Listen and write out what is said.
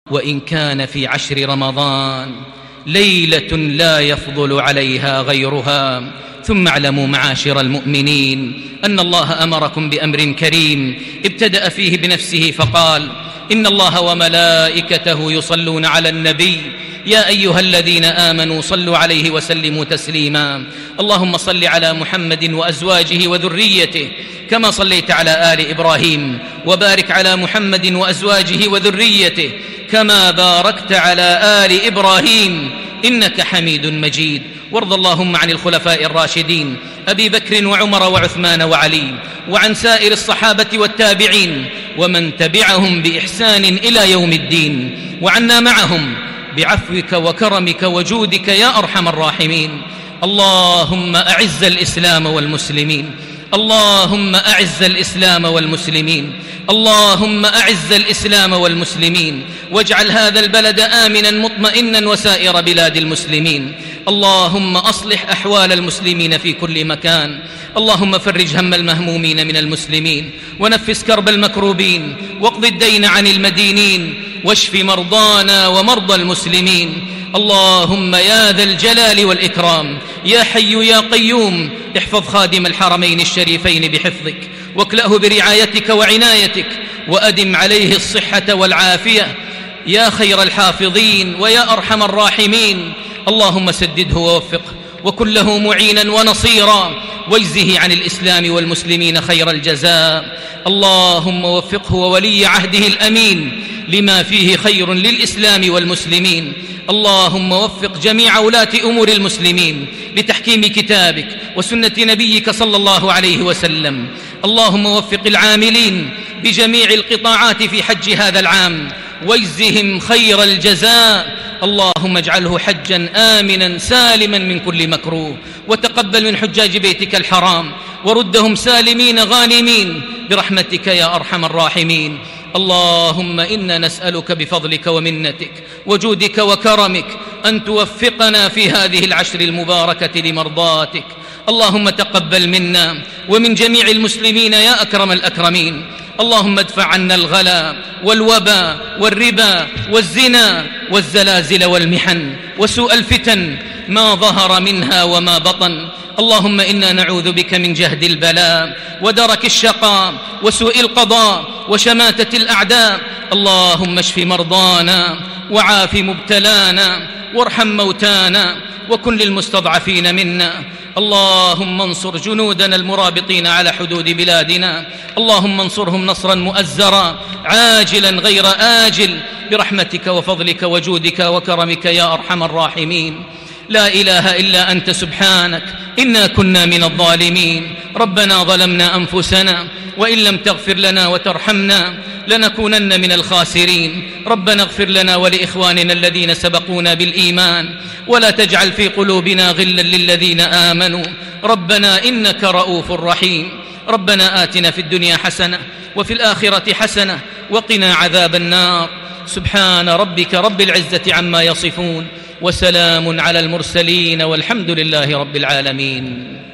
وإن كان في 10 رمضان ليلة لا يفضل عليها غيرها. ثم اعلموا معاشر المؤمنين أن الله أمركم بأمر كريم ابتدأ فيه بنفسه فقال: إن الله وملائكته يصلون على النبي يا أيها الذين آمنوا صلوا عليه وسلموا تسليما. اللهم صل على محمد وأزواجه وذريته كما صليت على آل إبراهيم، وبارك على محمد وأزواجه وذريته كما باركت على آل إبراهيم إنك حميد مجيد. وارض اللهم عن الخلفاء الراشدين أبي بكر وعمر وعثمان وعلي، وعن سائر الصحابة والتابعين ومن تبعهم بإحسان إلى يوم الدين، وعنا معهم بعفوك وكرمك وجودك يا أرحم الراحمين. اللهم أعز الإسلام والمسلمين، اللهم أعز الإسلام والمسلمين، اللهم أعز الإسلام والمسلمين، واجعل هذا البلد آمنا مطمئنا وسائر بلاد المسلمين. اللهم أصلح أحوال المسلمين في كل مكان. اللهم فرج هم المهمومين من المسلمين، ونفس كرب المكروبين، واقض الدين عن المدينين، واشف مرضانا ومرضى المسلمين. اللهم يا ذا الجلال والإكرام يا حي يا قيوم احفظ خادم الحرمين الشريفين بحفظك، واكلأه برعايتك وعنايتك، وأدم عليه الصحة والعافية يا خير الحافظين ويا أرحم الراحمين. اللهم سدده ووفقه، وكن له معينا ونصيرا، واجزه عن الإسلام والمسلمين خير الجزاء. اللهم وفقه وولي عهده الأمين لما فيه خير للإسلام والمسلمين. اللهم وفق جميع ولاة أمور المسلمين لتحكيم كتابك وسنة نبيك صلى الله عليه وسلم. اللهم وفق العاملين بجميع القطاعات في حج هذا العام واجزهم خير الجزاء. اللهم اجعله حجا آمنا سالما من كل مكروه، وتقبل من حجاج بيتك الحرام، وردهم سالمين غانمين برحمتك يا أرحم الراحمين. اللهم إنا نسألك بفضلك ومنتك وجودك وكرمك أن توفقنا في هذه العشر المباركة لمرضاتك. اللهم تقبل منا ومن جميع المسلمين يا أكرم الأكرمين. اللهم ادفع عنا الغلا والوبا والربا والزنا والزلازل والمحن وسوء الفتن ما ظهر منها وما بطن. اللهم إنا نعوذ بك من جهد البلاء ودرك الشقاء وسوء القضاء وشماتة الأعداء. اللهم اشف مرضانا وعاف مبتلانا وارحم موتانا وكن للمستضعفين منا. اللهم انصر جنودنا المرابطين على حدود بلادنا، اللهم انصرهم نصرا مؤزرا عاجلا غير آجل برحمتك وفضلك وجودك وكرمك يا أرحم الراحمين. لا إله إلا أنت سبحانك إنا كنا من الظالمين. ربنا ظلمنا أنفسنا وإن لم تغفر لنا وترحمنا لنكونن من الخاسرين. ربنا اغفر لنا ولإخواننا الذين سبقونا بالإيمان ولا تجعل في قلوبنا غلا للذين آمنوا ربنا إنك رؤوف رحيم. ربنا آتنا في الدنيا حسنة وفي الآخرة حسنة وقنا عذاب النار. سبحان ربك رب العزة عما يصفون، وسلام على المرسلين، والحمد لله رب العالمين.